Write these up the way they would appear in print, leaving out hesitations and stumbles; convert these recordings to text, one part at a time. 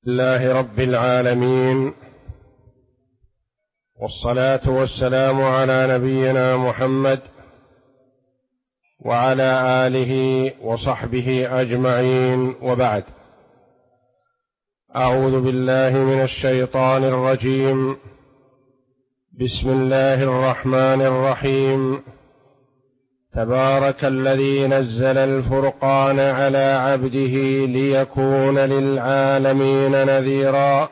لله رب العالمين، والصلاة والسلام على نبينا محمد وعلى آله وصحبه أجمعين، وبعد. أعوذ بالله من الشيطان الرجيم. بسم الله الرحمن الرحيم. تبارك الذي نزل الفرقان على عبده ليكون للعالمين نذيرا،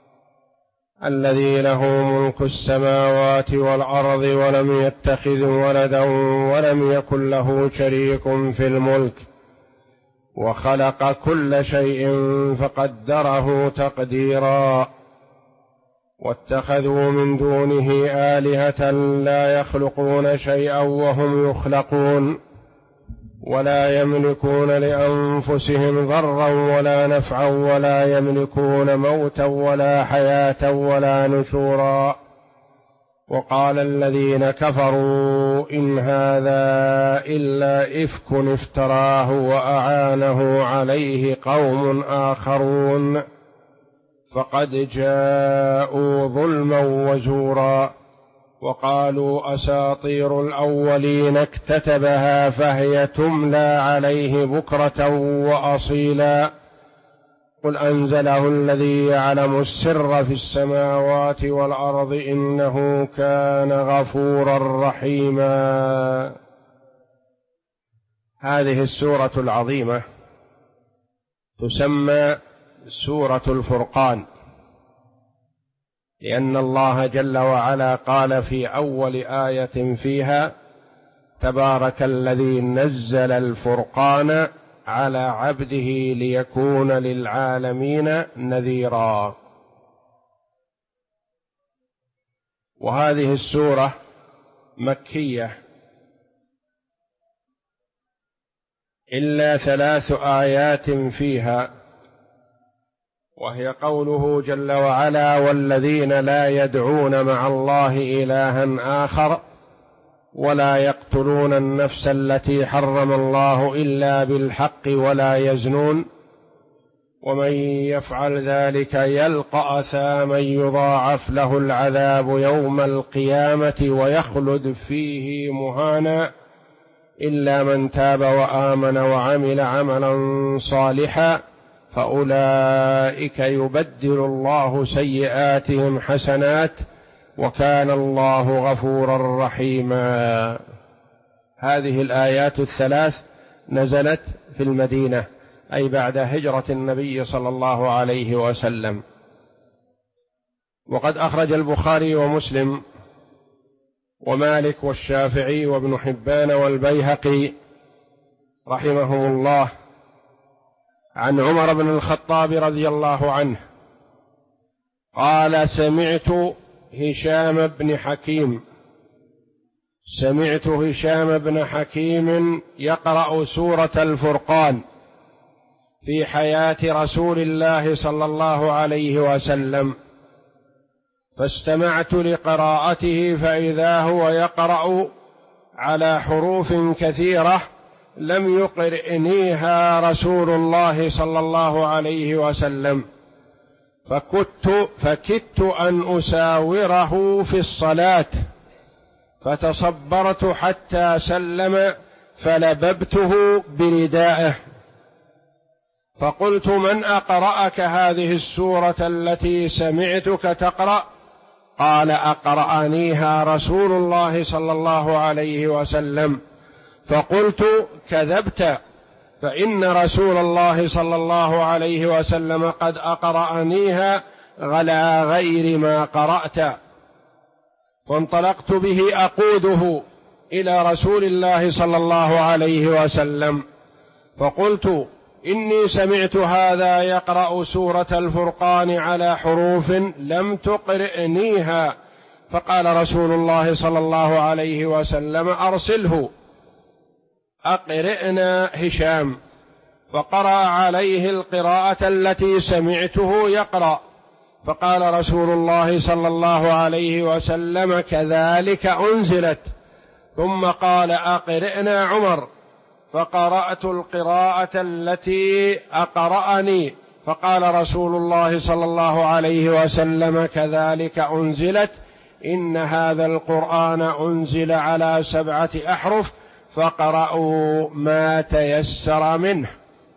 الذي له ملك السماوات والأرض ولم يتخذ ولدا ولم يكن له شريك في الملك، وخلق كل شيء فقدره تقديرا. واتخذوا من دونه آلهة لا يخلقون شيئا وهم يخلقون، ولا يملكون لأنفسهم ضرا ولا نفعا، ولا يملكون موتا ولا حياة ولا نشورا. وقال الذين كفروا إن هذا إلا إفك افتراه وأعانه عليه قوم آخرون، فقد جاءوا ظلما وزورا. وقالوا أساطير الأولين اكتتبها فهي تملى عليه بكرة وأصيلا. قل أنزله الذي يعلم السر في السماوات والأرض إنه كان غفورا رحيما. هذه السورة العظيمة تسمى سورة الفرقان، لأن الله جل وعلا قال في أول آية فيها: تبارك الذي نزل الفرقان على عبده ليكون للعالمين نذيرا. وهذه السورة مكية، إلا 3 آيات فيها، وهي قوله جل وعلا: والذين لا يدعون مع الله إلها آخر ولا يقتلون النفس التي حرم الله إلا بالحق ولا يزنون ومن يفعل ذلك يلقى أثاما يضاعف له العذاب يوم القيامة ويخلد فيه مهانا إلا من تاب وآمن وعمل عملا صالحا فأولئك يبدل الله سيئاتهم حسنات وكان الله غفورا رحيما. هذه الآيات الثلاث نزلت في المدينة، أي بعد هجرة النبي صلى الله عليه وسلم. وقد أخرج البخاري ومسلم ومالك والشافعي وابن حبان والبيهقي رحمهم الله عن عمر بن الخطاب رضي الله عنه قال: سمعت هشام بن حكيم يقرأ سورة الفرقان في حياة رسول الله صلى الله عليه وسلم، فاستمعت لقراءته فإذا هو يقرأ على حروف كثيرة لم يقرئنيها رسول الله صلى الله عليه وسلم، فكدت أن أساوره في الصلاة، فتصبرت حتى سلم فلببته بردائه، فقلت: من أقرأك هذه السورة التي سمعتك تقرأ؟ قال: أقرأنيها رسول الله صلى الله عليه وسلم. فقلت: كذبت، فإن رسول الله صلى الله عليه وسلم قد أقرأنيها على غير ما قرأت. فانطلقت به أقوده إلى رسول الله صلى الله عليه وسلم، فقلت: إني سمعت هذا يقرأ سورة الفرقان على حروف لم تقرئنيها. فقال رسول الله صلى الله عليه وسلم: أرسله، أقرئنا هشام. فقرأ عليه القراءة التي سمعته يقرأ، فقال رسول الله صلى الله عليه وسلم: كذلك أنزلت. ثم قال: أقرئنا عمر. فقرأت القراءة التي أقرأني، فقال رسول الله صلى الله عليه وسلم: كذلك أنزلت، إن هذا القرآن أنزل على 7 أحرف فاقرأوا ما تيسر منه.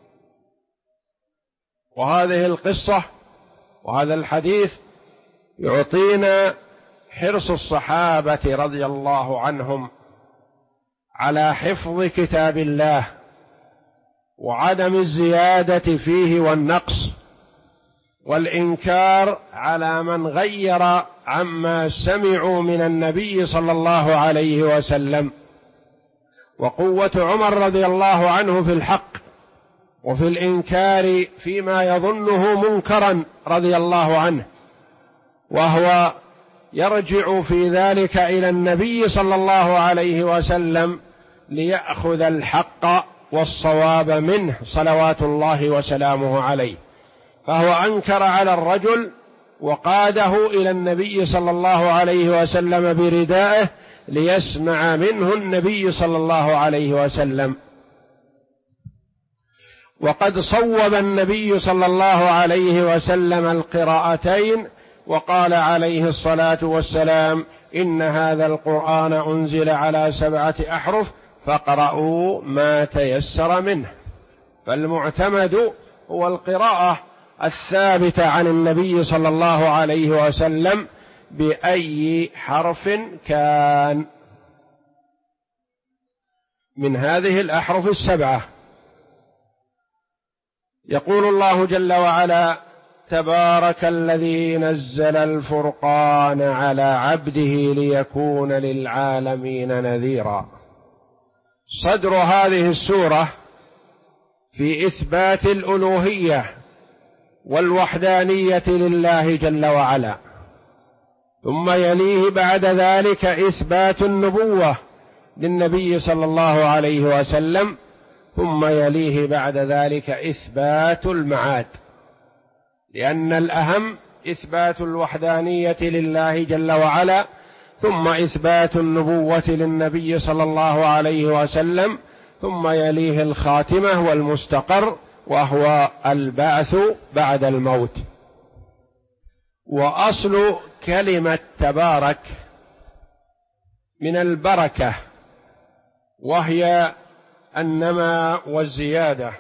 وهذه القصة وهذا الحديث يعطينا حرص الصحابة رضي الله عنهم على حفظ كتاب الله وعدم الزيادة فيه والنقص، والإنكار على من غير عما سمعوا من النبي صلى الله عليه وسلم، وقوة عمر رضي الله عنه في الحق وفي الإنكار فيما يظنه منكرا رضي الله عنه، وهو يرجع في ذلك إلى النبي صلى الله عليه وسلم ليأخذ الحق والصواب منه صلوات الله وسلامه عليه. فهو أنكر على الرجل وقاده إلى النبي صلى الله عليه وسلم بردائه ليسمع منه النبي صلى الله عليه وسلم. وقد صوب النبي صلى الله عليه وسلم القراءتين، وقال عليه الصلاة والسلام: إن هذا القرآن أنزل على 7 أحرف فاقرأوا ما تيسر منه. فالمعتمد هو القراءة الثابتة عن النبي صلى الله عليه وسلم بأي حرف كان من هذه الأحرف 7. يقول الله جل وعلا: تبارك الذي نزل الفرقان على عبده ليكون للعالمين نذيرا. صدر هذه السورة في إثبات الألوهية والوحدانية لله جل وعلا، ثم يليه بعد ذلك إثبات النبوة للنبي صلى الله عليه وسلم، ثم يليه بعد ذلك إثبات المعاد، لأن الأهم إثبات الوحدانية لله جل وعلا، ثم إثبات النبوة للنبي صلى الله عليه وسلم، ثم يليه الخاتمة والمستقر وهو البعث بعد الموت. وأصل كلمة تبارك من البركة، وهي النماء والزيادة.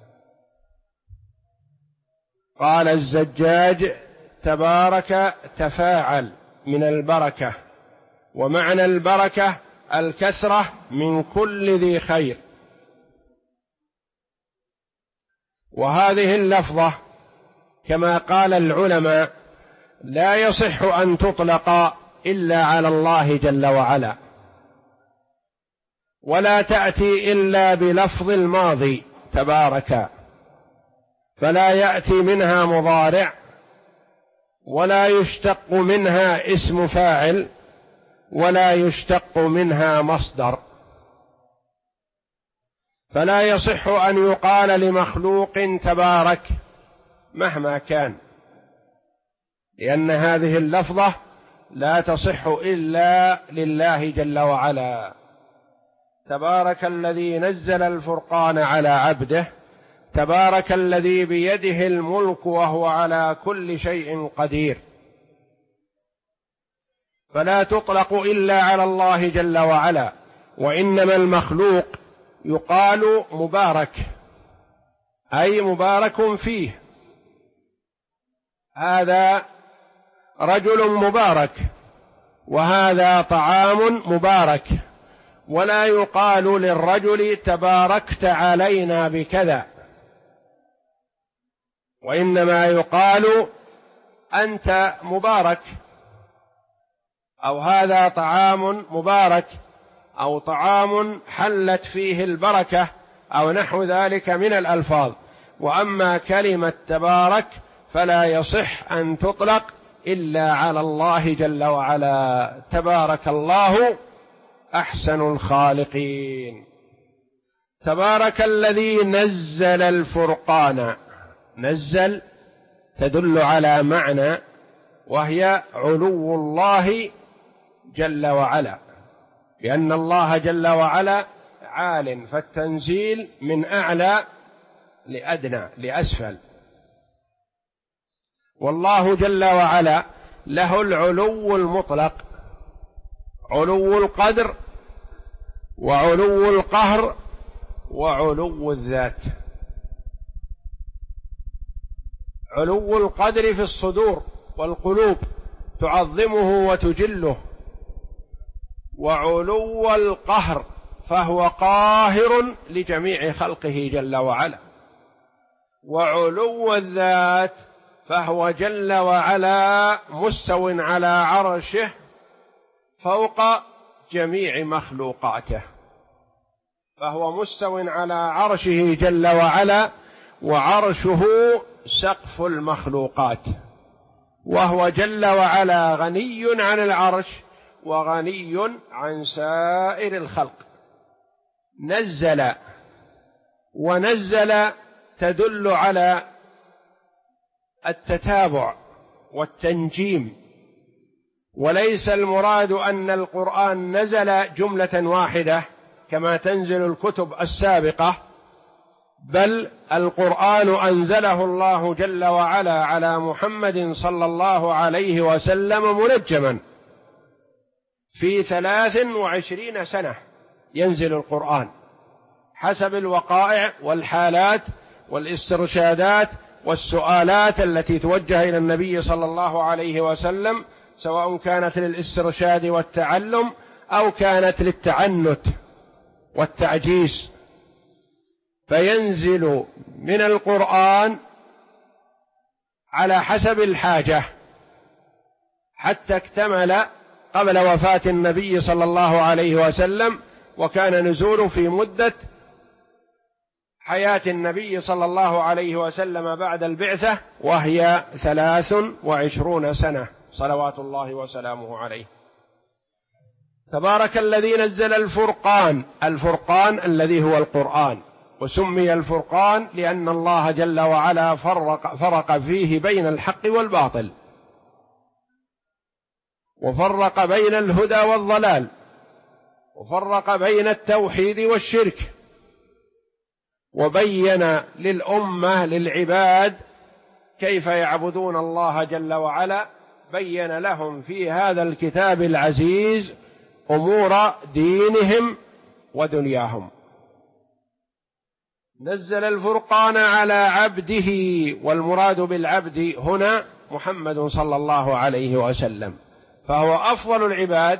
قال الزجاج: تبارك تفاعل من البركة، ومعنى البركة الكثرة من كل ذي خير. وهذه اللفظة كما قال العلماء لا يصح أن تطلق إلا على الله جل وعلا، ولا تأتي إلا بلفظ الماضي تبارك، فلا يأتي منها مضارع، ولا يشتق منها اسم فاعل، ولا يشتق منها مصدر. فلا يصح أن يقال لمخلوق تبارك مهما كان، لأن هذه اللفظة لا تصح إلا لله جل وعلا. تبارك الذي نزل الفرقان على عبده، تبارك الذي بيده الملك وهو على كل شيء قدير. فلا تطلق إلا على الله جل وعلا، وإنما المخلوق يقال مبارك، أي مبارك فيه، هذا رجل مبارك، وهذا طعام مبارك. ولا يقال للرجل تباركت علينا بكذا، وإنما يقال أنت مبارك، أو هذا طعام مبارك، أو طعام حلت فيه البركة، أو نحو ذلك من الألفاظ. وأما كلمة تبارك فلا يصح أن تطلق إلا على الله جل وعلا. تبارك الله أحسن الخالقين. تبارك الذي نزل الفرقان. نزل تدل على معنى، وهي علو الله جل وعلا، لأن الله جل وعلا عال، فالتنزيل من أعلى لأدنى لأسفل. والله جل وعلا له العلو المطلق، علو القدر وعلو القهر وعلو الذات. علو القدر في الصدور والقلوب تعظمه وتجله، وعلو القهر فهو قاهر لجميع خلقه جل وعلا، وعلو الذات فهو جل وعلا مستو على عرشه فوق جميع مخلوقاته، فهو مستو على عرشه جل وعلا، وعرشه سقف المخلوقات، وهو جل وعلا غني عن العرش وغني عن سائر الخلق. نزل، ونزل تدل على التتابع والتنجيم، وليس المراد أن القرآن نزل جملة واحدة كما تنزل الكتب السابقة، بل القرآن أنزله الله جل وعلا على محمد صلى الله عليه وسلم منجما في 23 سنة ينزل القرآن حسب الوقائع والحالات والاسترشادات والسؤالات التي توجه إلى النبي صلى الله عليه وسلم، سواء كانت للاسترشاد والتعلم أو كانت للتعنت والتعجيز، فينزل من القرآن على حسب الحاجة حتى اكتمل قبل وفاة النبي صلى الله عليه وسلم، وكان نزوله في مدة حياة النبي صلى الله عليه وسلم بعد البعثة، وهي 23 سنة صلوات الله وسلامه عليه. تبارك الذي نزل الفرقان، الفرقان الذي هو القرآن، وسمي الفرقان لأن الله جل وعلا فرق فيه بين الحق والباطل، وفرق بين الهدى والضلال، وفرق بين التوحيد والشرك، وبين للأمة للعباد كيف يعبدون الله جل وعلا، بين لهم في هذا الكتاب العزيز أمور دينهم ودنياهم. نزل الفرقان على عبده، والمراد بالعبد هنا محمد صلى الله عليه وسلم، فهو أفضل العباد،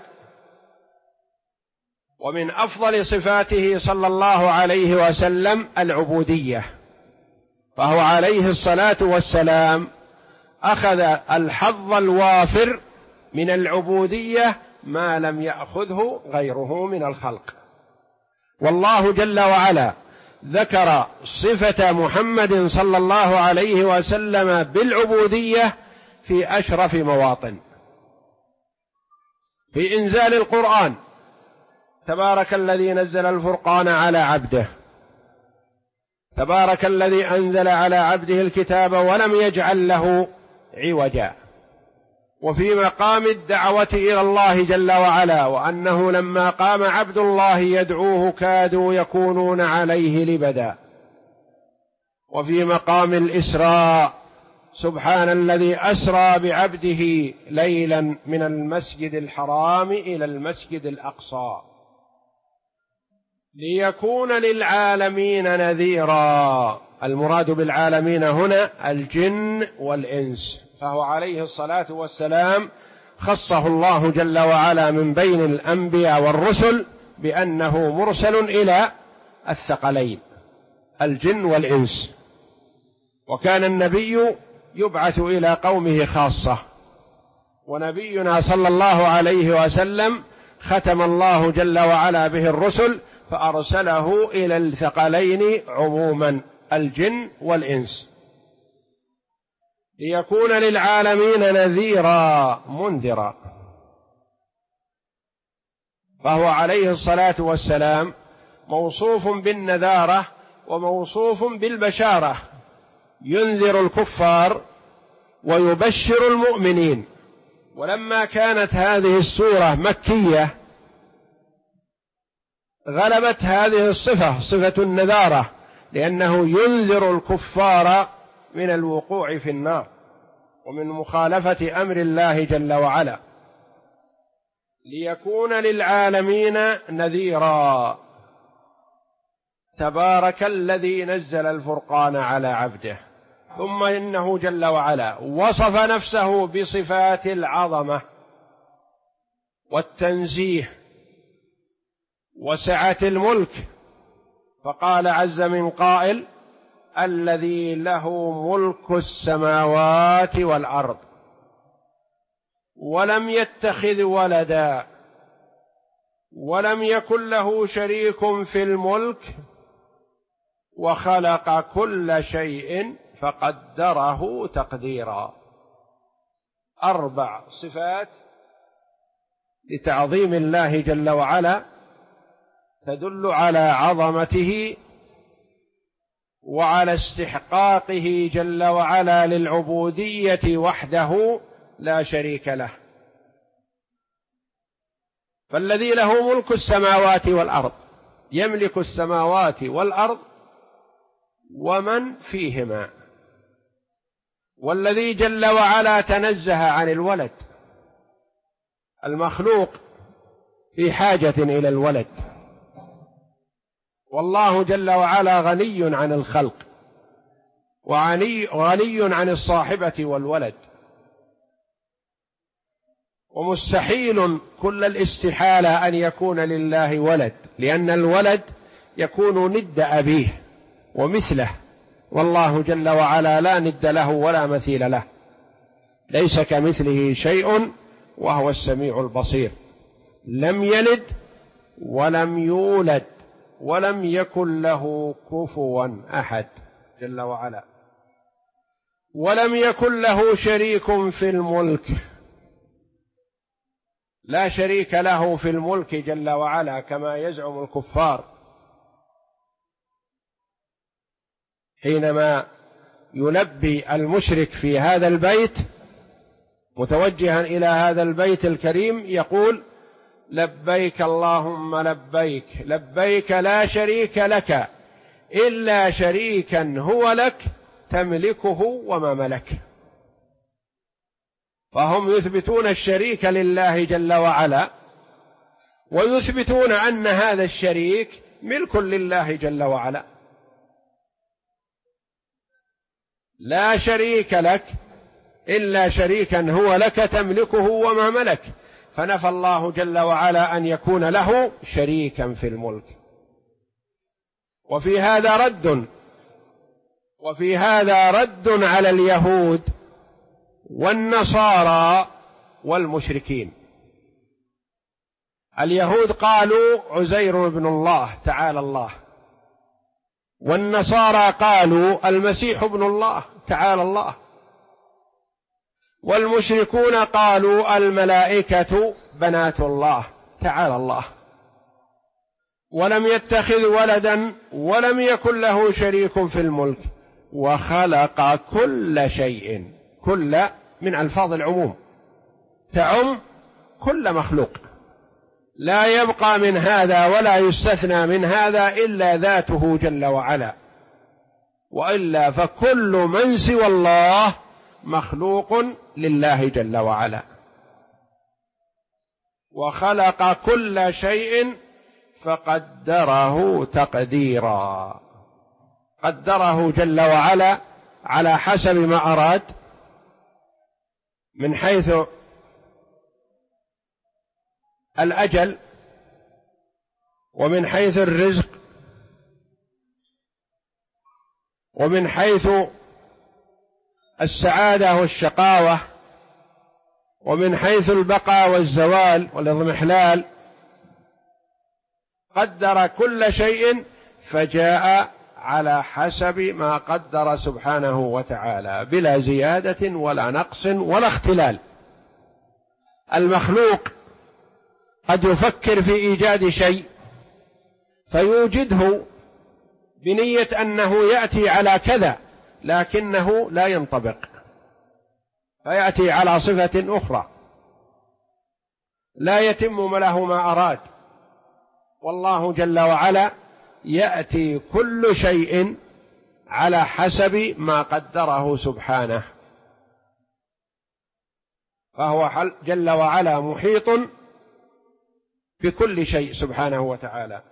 ومن أفضل صفاته صلى الله عليه وسلم العبودية، فهو عليه الصلاة والسلام أخذ الحظ الوافر من العبودية ما لم يأخذه غيره من الخلق. والله جل وعلا ذكر صفة محمد صلى الله عليه وسلم بالعبودية في أشرف مواطن. في إنزال القرآن: تبارك الذي نزل الفرقان على عبده، تبارك الذي أنزل على عبده الكتاب ولم يجعل له عوجا. وفي مقام الدعوة إلى الله جل وعلا، وأنه لما قام عبد الله يدعوه كادوا يكونون عليه لبدا. وفي مقام الإسراء: سبحان الذي أسرى بعبده ليلا من المسجد الحرام إلى المسجد الأقصى ليكون للعالمين نذيرا. المراد بالعالمين هنا الجن والإنس، فهو عليه الصلاة والسلام خصه الله جل وعلا من بين الأنبياء والرسل بأنه مرسل إلى الثقلين الجن والإنس، وكان النبي يبعث إلى قومه خاصة، ونبينا صلى الله عليه وسلم ختم الله جل وعلا به الرسل فأرسله إلى الثقلين عموما الجن والإنس ليكون للعالمين نذيرا منذرا. فهو عليه الصلاة والسلام موصوف بالنذارة وموصوف بالبشارة، ينذر الكفار ويبشر المؤمنين. ولما كانت هذه السورة مكية غلبت هذه الصفة، صفة النذارة، لأنه ينذر الكفار من الوقوع في النار، ومن مخالفة أمر الله جل وعلا، ليكون للعالمين نذيرا. تبارك الذي نزل الفرقان على عبده. ثم إنه جل وعلا وصف نفسه بصفات العظمة والتنزيه وسعة الملك، فقال عز من قائل: الذي له ملك السماوات والأرض ولم يتخذ ولدا ولم يكن له شريك في الملك وخلق كل شيء فقدره تقديرا. 4 صفات لتعظيم الله جل وعلا تدل على عظمته وعلى استحقاقه جل وعلا للعبودية وحده لا شريك له. فالذي له ملك السماوات والأرض، يملك السماوات والأرض ومن فيهما، والذي جل وعلا تنزه عن الولد. المخلوق في حاجة إلى الولد، والله جل وعلا غني عن الخلق وغني عن الصاحبة والولد، ومستحيل كل الاستحالة أن يكون لله ولد، لأن الولد يكون ند أبيه ومثله، والله جل وعلا لا ند له ولا مثيل له، ليس كمثله شيء وهو السميع البصير. لم يلد ولم يولد ولم يكن له كفوا أحد جل وعلا، ولم يكن له شريك في الملك، لا شريك له في الملك جل وعلا كما يزعم الكفار حينما يلبي المشرك في هذا البيت متوجها إلى هذا البيت الكريم، يقول: لبيك اللهم لبيك، لبيك لا شريك لك إلا شريكا هو لك تملكه وما ملك. فهم يثبتون الشريك لله جل وعلا، ويثبتون أن هذا الشريك ملك لله جل وعلا. لا شريك لك إلا شريكا هو لك تملكه وما ملك، فنفى الله جل وعلا أن يكون له شريكا في الملك. وفي هذا رد على اليهود والنصارى والمشركين. اليهود قالوا عزير ابن الله تعالى الله، والنصارى قالوا المسيح ابن الله تعالى الله، والمشركون قالوا الملائكة بنات الله تعالى الله. ولم يتخذ ولدا ولم يكن له شريك في الملك وخلق كل شيء. كل من ألفاظ العموم تعم كل مخلوق، لا يبقى من هذا ولا يستثنى من هذا إلا ذاته جل وعلا، وإلا فكل من سوى الله مخلوق لله جل وعلا. وخلق كل شيء فقدره تقديرا، قدره جل وعلا على حسب ما أراد، من حيث الأجل ومن حيث الرزق ومن حيث السعادة والشقاوة ومن حيث البقاء والزوال والاضمحلال. قدر كل شيء فجاء على حسب ما قدر سبحانه وتعالى بلا زيادة ولا نقص ولا اختلال. المخلوق قد يفكر في إيجاد شيء فيوجده بنية أنه يأتي على كذا، لكنه لا ينطبق، فيأتي على صفة أخرى لا يتم له ما أراد. والله جل وعلا يأتي كل شيء على حسب ما قدره سبحانه. فهو جل وعلا محيط بكل شيء سبحانه وتعالى.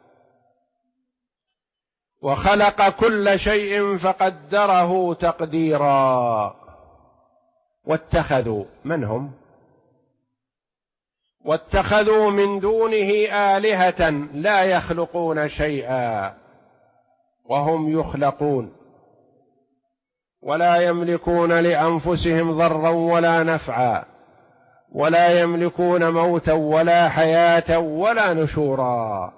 وخلق كل شيء فقدره تقديرا. واتخذوا، من هم؟ واتخذوا من دونه آلهة لا يخلقون شيئا وهم يخلقون ولا يملكون لأنفسهم ضرا ولا نفعا ولا يملكون موتا ولا حياة ولا نشورا.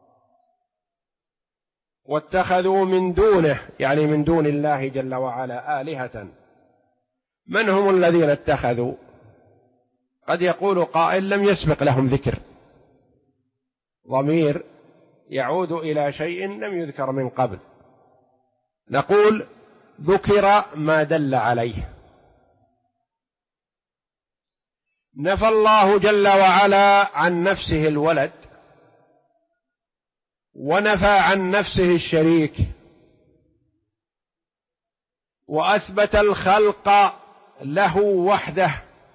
واتخذوا من دونه، يعني من دون الله جل وعلا، آلهة. من هم الذين اتخذوا؟ قد يقول قائل لم يسبق لهم ذكر، ضمير يعود إلى شيء لم يذكر من قبل. نقول ذكر ما دل عليه. نفى الله جل وعلا عن نفسه الولد، ونفى عن نفسه الشريك، وأثبت الخلق له وحده،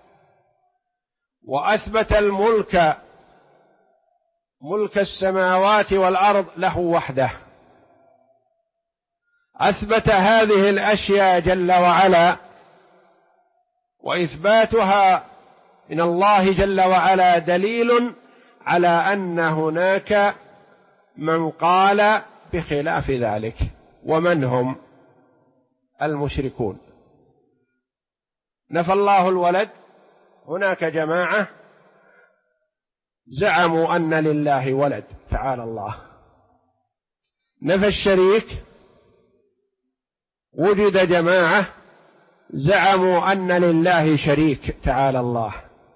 وأثبت الملك، ملك السماوات والأرض، له وحده. أثبت هذه الأشياء جل وعلا، وإثباتها من الله جل وعلا دليل على أن هناك من قال بخلاف ذلك. ومن هم؟ المشركون. نفى الله الولد، هناك جماعة زعموا أن لله ولد تعالى الله. نفى الشريك، وجد جماعة زعموا أن لله شريك تعالى الله.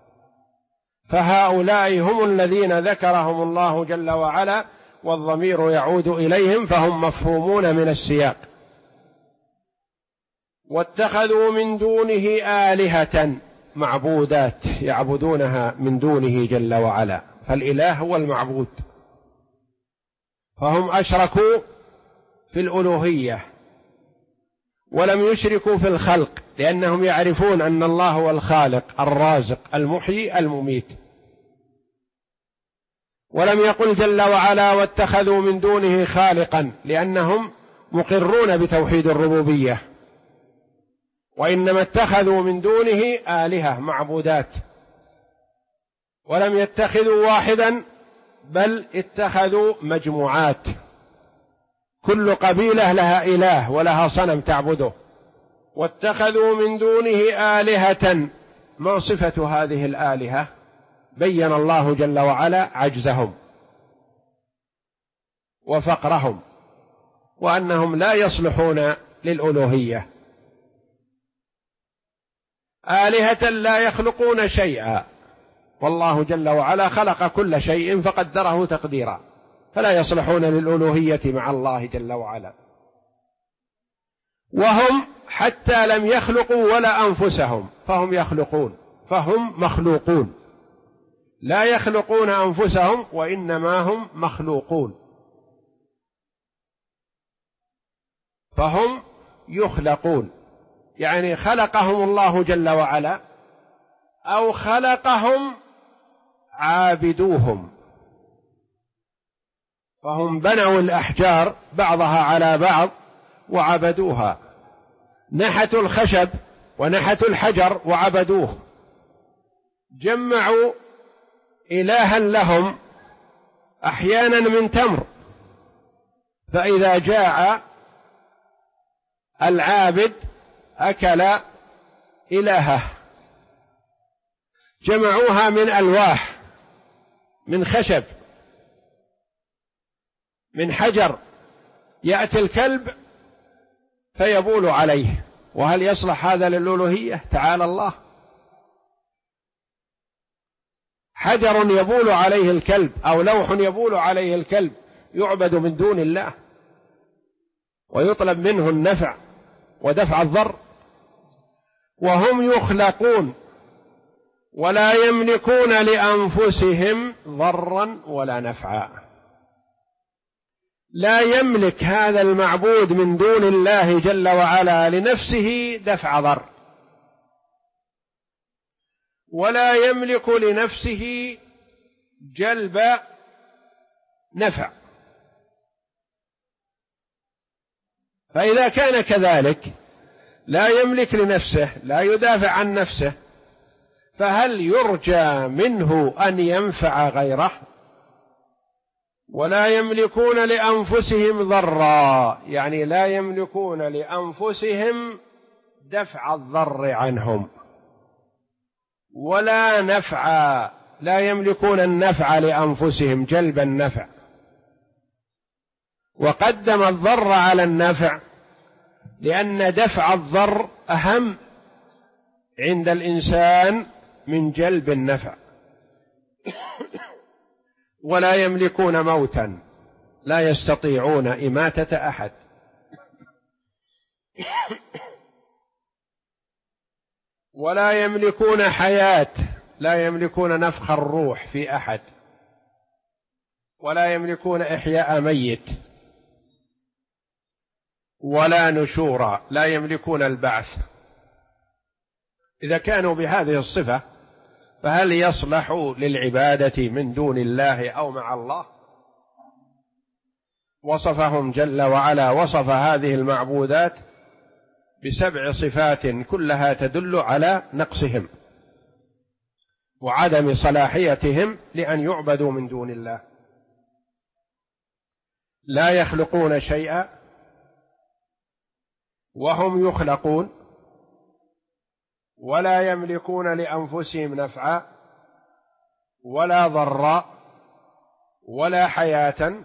فهؤلاء هم الذين ذكرهم الله جل وعلا، والضمير يعود إليهم، فهم مفهومون من السياق. واتخذوا من دونه آلهة، معبودات يعبدونها من دونه جل وعلا، فالإله هو المعبود. فهم أشركوا في الألوهية ولم يشركوا في الخلق، لأنهم يعرفون أن الله هو الخالق الرازق المحيي المميت. ولم يقل جل وعلا واتخذوا من دونه خالقا، لأنهم مقرون بتوحيد الربوبية، وإنما اتخذوا من دونه آلهة معبودات. ولم يتخذوا واحدا، بل اتخذوا مجموعات، كل قبيلة لها إله ولها صنم تعبده. واتخذوا من دونه آلهة، ما صفة هذه الآلهة؟ بين الله جل وعلا عجزهم وفقرهم، وأنهم لا يصلحون للألوهية. آلهة لا يخلقون شيئا، والله جل وعلا خلق كل شيء فقدره تقديرا، فلا يصلحون للألوهية مع الله جل وعلا. وهم حتى لم يخلقوا ولا أنفسهم، فهم يخلقون، فهم مخلوقون، لا يخلقون أنفسهم وإنما هم مخلوقون، فهم يخلقون، يعني خلقهم الله جل وعلا أو خلقهم عابدوهم. فهم بنوا الأحجار بعضها على بعض وعبدوها، نحتوا الخشب ونحتوا الحجر وعبدوه، جمعوا إلها لهم أحيانا من تمر، فإذا جاع العابد أكل إلهه. جمعوها من ألواح، من خشب، من حجر، يأتي الكلب فيبول عليه، وهل يصلح هذا للألوهية؟ تعالى الله. حجر يبول عليه الكلب أو لوح يبول عليه الكلب يعبد من دون الله ويطلب منه النفع ودفع الضر. وهم يخلقون ولا يملكون لأنفسهم ضرا ولا نفعا. لا يملك هذا المعبود من دون الله جل وعلا لنفسه دفع ضر، ولا يملك لنفسه جلب نفع. فإذا كان كذلك لا يملك لنفسه، لا يدافع عن نفسه، فهل يرجى منه أن ينفع غيره؟ ولا يملكون لأنفسهم ضرا، يعني لا يملكون لأنفسهم دفع الضر عنهم، ولا نفعا، لا يملكون النفع لأنفسهم، جلب النفع، وقدم الضر على النفع لأن دفع الضر أهم عند الإنسان من جلب النفع. ولا يملكون موتا، لا يستطيعون إماتة أحد، ولا يملكون حياة، لا يملكون نفخ الروح في أحد، ولا يملكون إحياء ميت، ولا نشورا، لا يملكون البعث. إذا كانوا بهذه الصفة فهل يصلحوا للعبادة من دون الله أو مع الله؟ وصفهم جل وعلا، وصف هذه المعبودات ب7 صفات كلها تدل على نقصهم وعدم صلاحيتهم لأن يعبدوا من دون الله. لا يخلقون شيئا وهم يخلقون، ولا يملكون لأنفسهم نفعا ولا ضرا ولا حياة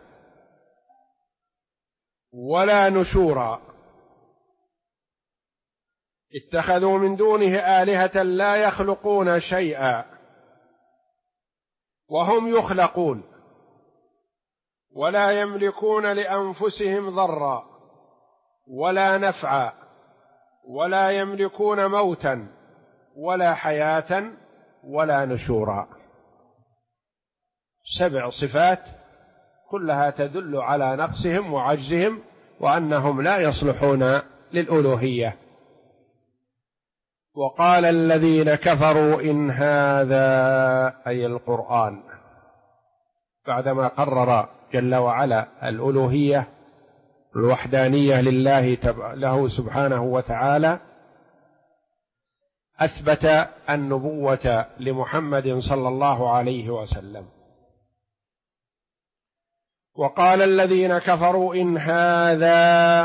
ولا نشورا. اتخذوا من دونه آلهة لا يخلقون شيئا وهم يخلقون، ولا يملكون لأنفسهم ضرا ولا نفعا ولا يملكون موتا ولا حياة ولا نشورا. 7 صفات كلها تدل على نقصهم وعجزهم وأنهم لا يصلحون للألوهية. وقال الذين كفروا إن هذا، أي القرآن، بعدما قرر جل وعلا الألوهية الوحدانية له سبحانه وتعالى، أثبت النبوة لمحمد صلى الله عليه وسلم. وقال الذين كفروا إن هذا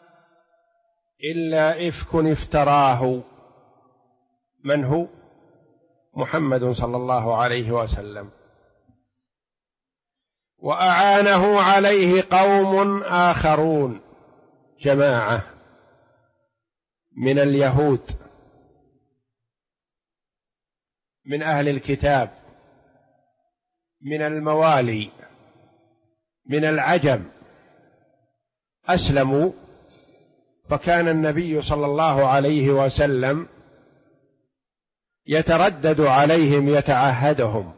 إلا إفك افتراه. من هو؟ محمد صلى الله عليه وسلم. وأعانه عليه قوم آخرون، جماعة من اليهود من أهل الكتاب من الموالي من العجم، أسلموا، فكان النبي صلى الله عليه وسلم يتردد عليهم يتعهدهم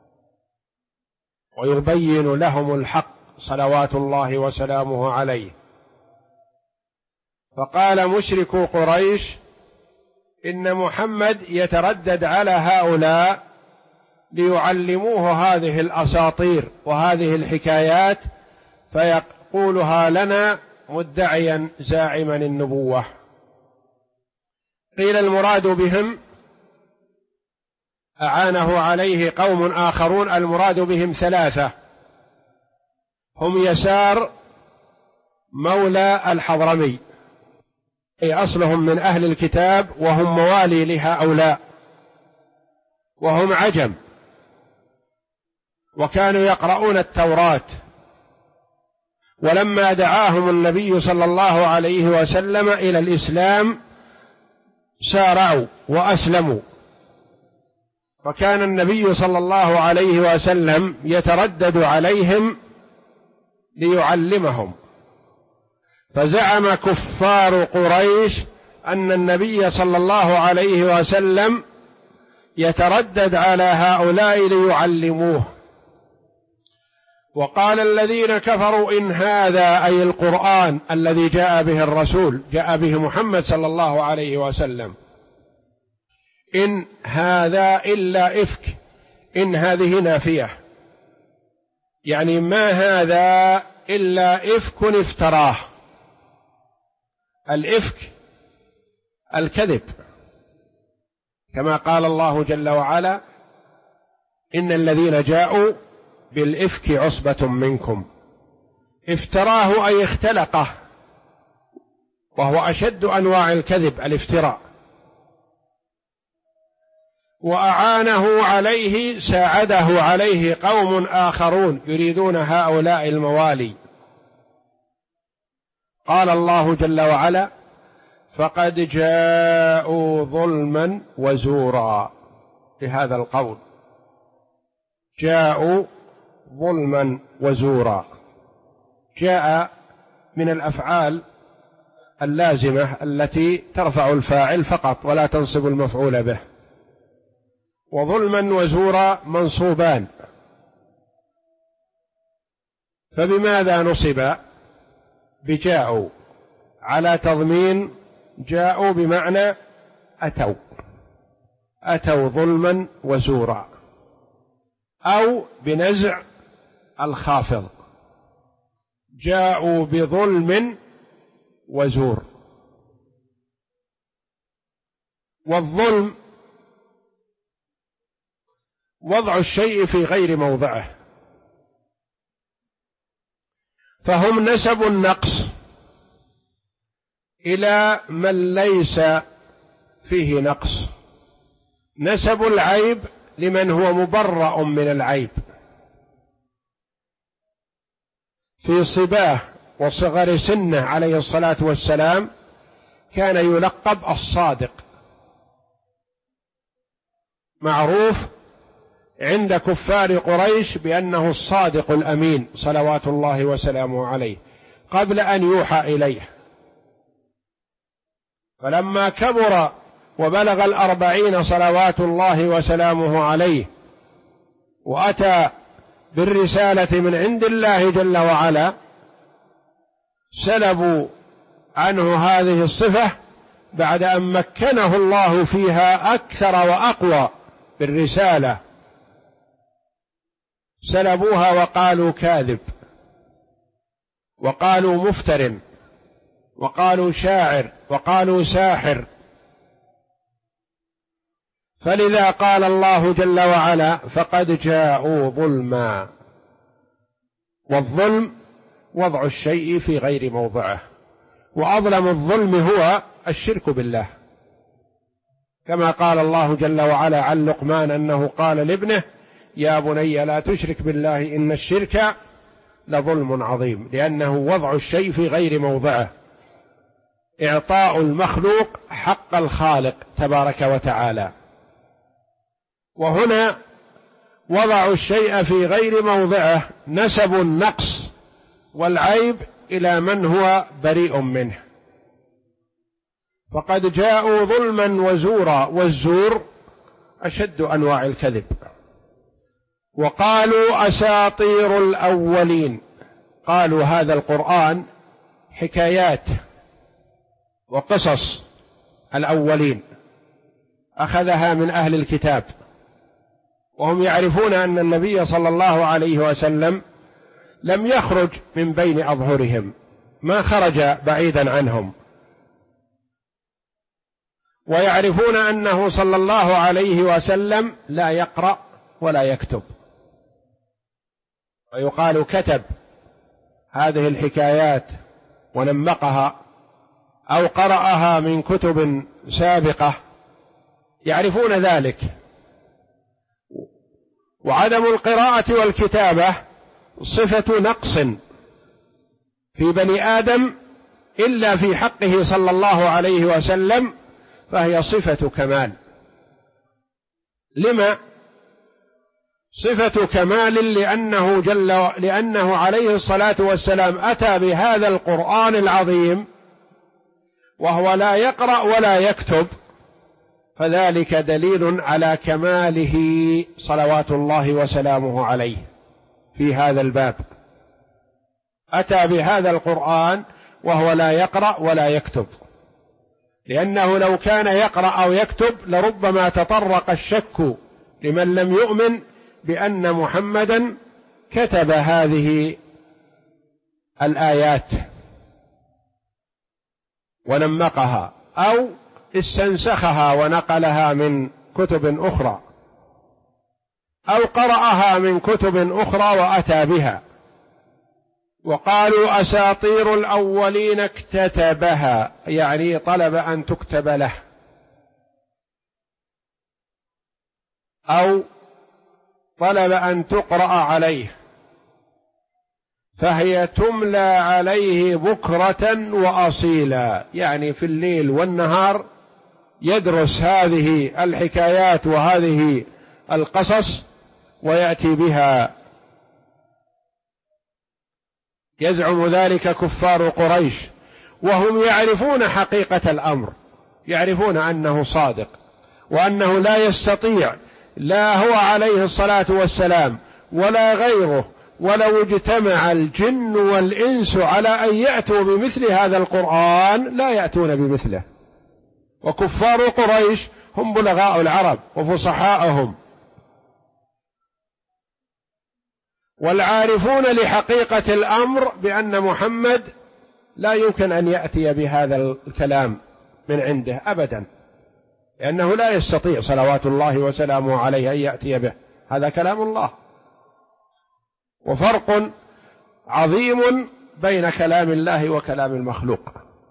ويبين لهم الحق صلوات الله وسلامه عليه. فقال مشركو قريش إن محمد يتردد على هؤلاء ليعلموه هذه الأساطير وهذه الحكايات فيقولها لنا مدعيا زاعما النبوة. قيل المراد بهم أعانه عليه قوم آخرون، المراد بهم 3، هم يسار مولى الحضرمي، أي أصلهم من أهل الكتاب وهم موالي لهؤلاء، وهم عجم وكانوا يقرؤون التوراة، ولما دعاهم النبي صلى الله عليه وسلم إلى الإسلام سارعوا وأسلموا، فكان النبي صلى الله عليه وسلم يتردد عليهم ليعلمهم. فزعم كفار قريش أن النبي صلى الله عليه وسلم يتردد على هؤلاء ليعلموه. وقال الذين كفروا إن هذا، أي القرآن الذي جاء به الرسول، جاء به محمد صلى الله عليه وسلم، إن هذا إلا إفك، إن هذه نافية، يعني ما هذا إلا إفك افتراه. الإفك الكذب، كما قال الله جل وعلا: إن الذين جاءوا بالإفك عصبة منكم. افتراه أي اختلقه، وهو أشد أنواع الكذب الافتراء. وأعانه عليه، ساعده عليه قوم آخرون يريدون هؤلاء الموالي. قال الله جل وعلا: فقد جاءوا ظلما وزورا. بهذا القول جاءوا ظلما وزورا. جاء من الأفعال اللازمة التي ترفع الفاعل فقط ولا تنصب المفعول به، وظلما وزورا منصوبان، فبماذا نصب؟ بجاءوا، على تضمين جاءوا بمعنى أتوا، أتوا ظلما وزورا، أو بنزع الخافض، جاءوا بظلم وزور. والظلم وضع الشيء في غير موضعه، فهم نسبوا النقص إلى من ليس فيه نقص، نسبوا العيب لمن هو مبرأ من العيب. في صباه وصغر سنه عليه الصلاة والسلام كان يلقب الصادق، معروف عند كفار قريش بأنه الصادق الأمين صلوات الله وسلامه عليه قبل أن يوحى إليه. فلما كبر وبلغ 40 صلوات الله وسلامه عليه وأتى بالرسالة من عند الله جل وعلا، سلبوا عنه هذه الصفة بعد أن مكنه الله فيها أكثر وأقوى بالرسالة، سلبوها وقالوا كاذب، وقالوا مفتر، وقالوا شاعر، وقالوا ساحر. فلذا قال الله جل وعلا: فقد جاءوا ظلما. والظلم وضع الشيء في غير موضعه، وأظلم الظلم هو الشرك بالله، كما قال الله جل وعلا عن لقمان أنه قال لابنه: يا بني لا تشرك بالله إن الشرك لظلم عظيم، لأنه وضع الشيء في غير موضعه، إعطاء المخلوق حق الخالق تبارك وتعالى. وهنا وضعوا الشيء في غير موضعه، نسبوا النقص والعيب إلى من هو بريء منه. فقد جاءوا ظلما وزورا، والزور أشد أنواع الكذب. وقالوا أساطير الأولين، قالوا هذا القرآن حكايات وقصص الأولين، أخذها من أهل الكتاب، وهم يعرفون أن النبي صلى الله عليه وسلم لم يخرج من بين أظهرهم، ما خرج بعيدا عنهم، ويعرفون أنه صلى الله عليه وسلم لا يقرأ ولا يكتب، ويقال كتب هذه الحكايات ونمقها أو قرأها من كتب سابقة، يعرفون ذلك. وعدم القراءة والكتابة صفة نقص في بني آدم، إلا في حقه صلى الله عليه وسلم فهي صفة كمال. لما؟ صفة كمال لأنه عليه الصلاة والسلام أتى بهذا القرآن العظيم وهو لا يقرأ ولا يكتب، فذلك دليل على كماله صلوات الله وسلامه عليه في هذا الباب. أتى بهذا القرآن وهو لا يقرأ ولا يكتب، لأنه لو كان يقرأ أو يكتب لربما تطرق الشك لمن لم يؤمن بأن محمدا كتب هذه الآيات ونمقها أو استنسخها ونقلها من كتب أخرى أو قرأها من كتب أخرى وأتى بها. وقالوا أساطير الأولين اكتتبها، يعني طلب أن تكتب له، أو طلب أن تقرأ عليه، فهي تملى عليه بكرة وأصيلا، يعني في الليل والنهار يدرس هذه الحكايات وهذه القصص ويأتي بها. يزعم ذلك كفار قريش وهم يعرفون حقيقة الأمر، يعرفون أنه صادق وأنه لا يستطيع، لا هو عليه الصلاة والسلام ولا غيره، ولو اجتمع الجن والإنس على أن يأتوا بمثل هذا القرآن لا يأتون بمثله. وكفار قريش هم بلغاء العرب وفصحاءهم والعارفون لحقيقة الأمر بأن محمد لا يمكن أن يأتي بهذا الكلام من عنده أبدا، لأنه لا يستطيع صلوات الله وسلامه عليه أن يأتي به، هذا كلام الله. وفرق عظيم بين كلام الله وكلام المخلوق.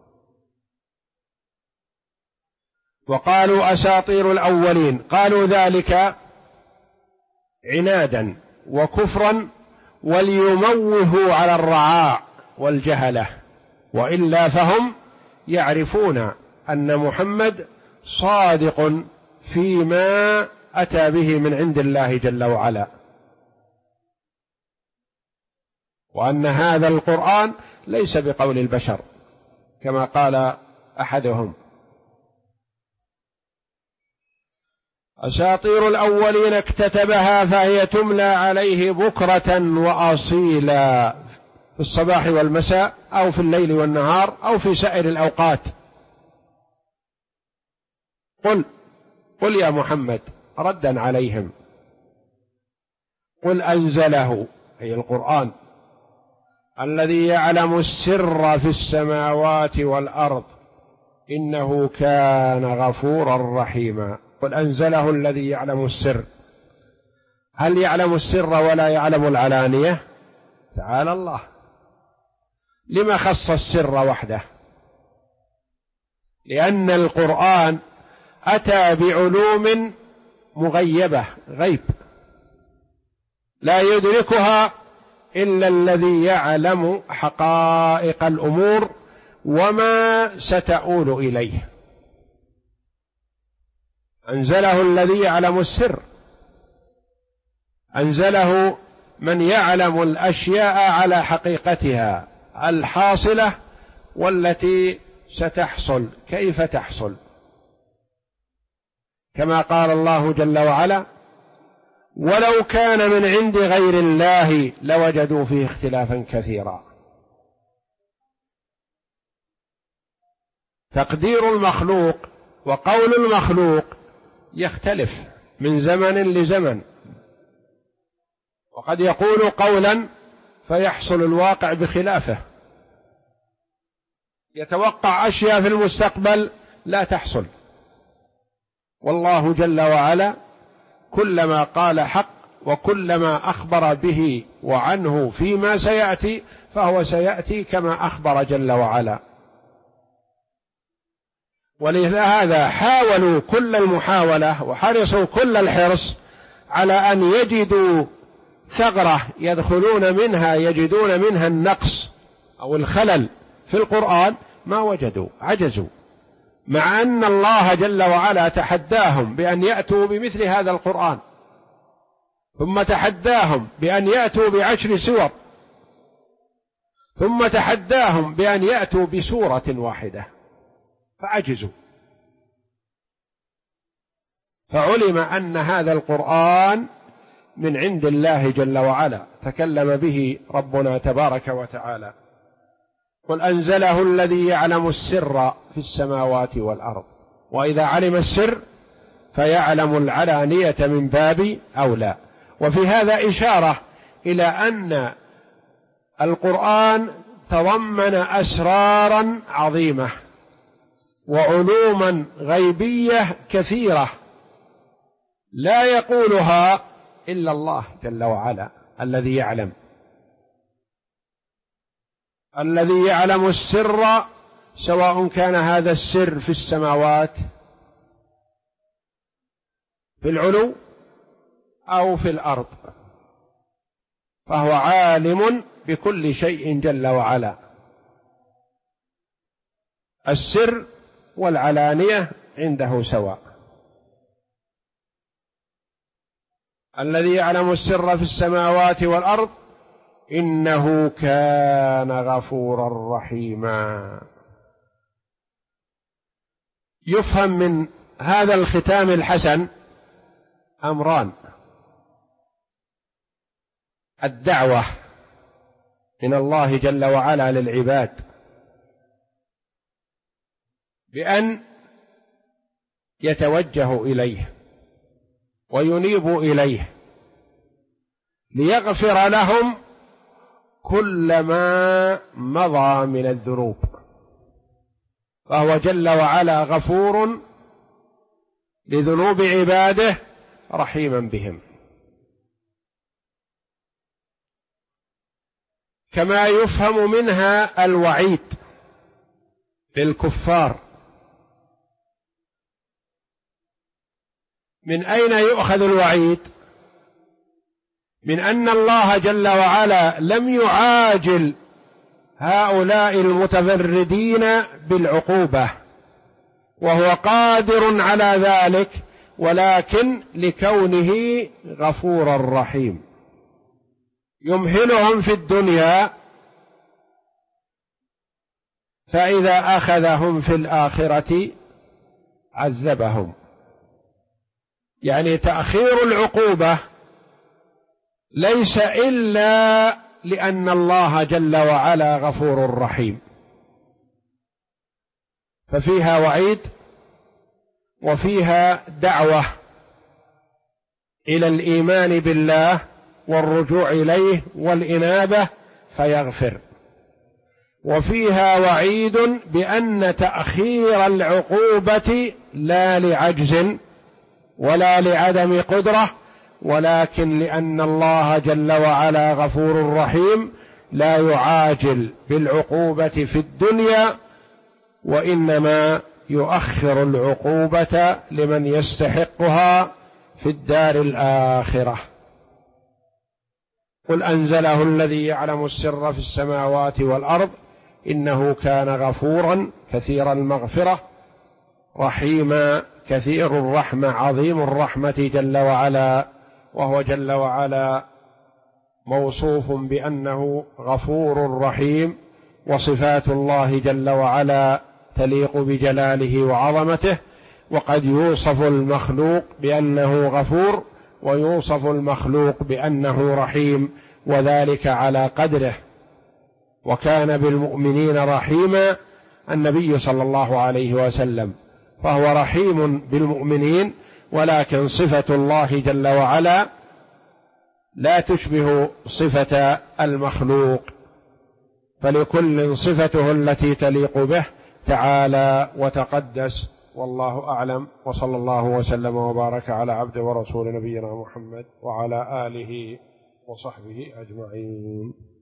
وقالوا أساطير الأولين، قالوا ذلك عنادا وكفرا وليموهوا على الرعاع والجهلة، وإلا فهم يعرفون أن محمد صادق فيما أتى به من عند الله جل وعلا، وأن هذا القرآن ليس بقول البشر كما قال أحدهم. أساطير الأولين اكتتبها فهي تملى عليه بكرة وأصيلا، في الصباح والمساء أو في الليل والنهار أو في سائر الأوقات. قل يا محمد ردا عليهم، قل أنزله أي القرآن الذي يعلم السر في السماوات والأرض إنه كان غفورا رحيما. قل أنزله الذي يعلم السر، هل يعلم السر ولا يعلم العلانية؟ تعالى الله. لما خص السر وحده؟ لأن القرآن أتى بعلوم مغيبة، غيب لا يدركها إلا الذي يعلم حقائق الأمور وما ستؤول إليه. أنزله الذي يعلم السر، أنزله من يعلم الأشياء على حقيقتها الحاصلة والتي ستحصل كيف تحصل، كما قال الله جل وعلا: ولو كان من عند غير الله لوجدوا فيه اختلافا كثيرا. تقدير المخلوق وقول المخلوق يختلف من زمن لزمن، وقد يقول قولا فيحصل الواقع بخلافه، يتوقع أشياء في المستقبل لا تحصل. والله جل وعلا كلما قال حق وكلما أخبر به وعنه فيما سيأتي فهو سيأتي كما أخبر جل وعلا. ولهذا حاولوا كل المحاولة وحرصوا كل الحرص على أن يجدوا ثغرة يدخلون منها يجدون منها النقص أو الخلل في القرآن، ما وجدوا، عجزوا، مع أن الله جل وعلا تحداهم بأن يأتوا بمثل هذا القرآن، ثم تحداهم بأن يأتوا ب10 سور، ثم تحداهم بأن يأتوا بسورة واحدة، فعجزوا. فعلم أن هذا القرآن من عند الله جل وعلا، تكلم به ربنا تبارك وتعالى. قل أنزله الذي يعلم السر في السماوات والأرض، وإذا علم السر فيعلم العلانية من باب أولى. وفي هذا إشارة إلى أن القرآن تضمن أسرارا عظيمة وعلوما غيبية كثيرة لا يقولها إلا الله جل وعلا الذي يعلم السر، سواء كان هذا السر في السماوات في العلو أو في الأرض، فهو عالم بكل شيء جل وعلا. السر والعلانية عنده سواء. الذي يعلم السر في السماوات والأرض إنه كان غفورا رحيما. يفهم من هذا الختام الحسن أمران: الدعوة من الله جل وعلا للعباد بأن يتوجهوا إليه وينيبوا إليه ليغفر لهم كل ما مضى من الذنوب، فهو جل وعلا غفور لذنوب عباده رحيما بهم. كما يفهم منها الوعيد للكفار. من أين يؤخذ الوعيد؟ من أن الله جل وعلا لم يعاجل هؤلاء المتفردين بالعقوبة وهو قادر على ذلك، ولكن لكونه غفورا رحيم يمهلهم في الدنيا، فإذا أخذهم في الآخرة عذبهم. يعني تأخير العقوبة ليس إلا لأن الله جل وعلا غفور رحيم، ففيها وعيد وفيها دعوة إلى الإيمان بالله والرجوع إليه والإنابة فيغفر، وفيها وعيد بأن تأخير العقوبة لا لعجز ولا لعدم قدرة، ولكن لأن الله جل وعلا غفور رحيم لا يعاجل بالعقوبة في الدنيا، وإنما يؤخر العقوبة لمن يستحقها في الدار الآخرة. قل أنزله الذي يعلم السر في السماوات والأرض إنه كان غفورا كثير المغفرة رحيما كثير الرحمة عظيم الرحمة جل وعلا، وهو جل وعلا موصوف بأنه غفور رحيم، وصفات الله جل وعلا تليق بجلاله وعظمته. وقد يوصف المخلوق بأنه غفور ويوصف المخلوق بأنه رحيم، وذلك على قدره. وكان بالمؤمنين رحيما النبي صلى الله عليه وسلم، فهو رحيم بالمؤمنين، ولكن صفة الله جل وعلا لا تشبه صفة المخلوق، فلكل صفته التي تليق به تعالى وتقدس. والله أعلم، وصلى الله وسلم وبارك على عبد ورسول نبينا محمد وعلى آله وصحبه أجمعين.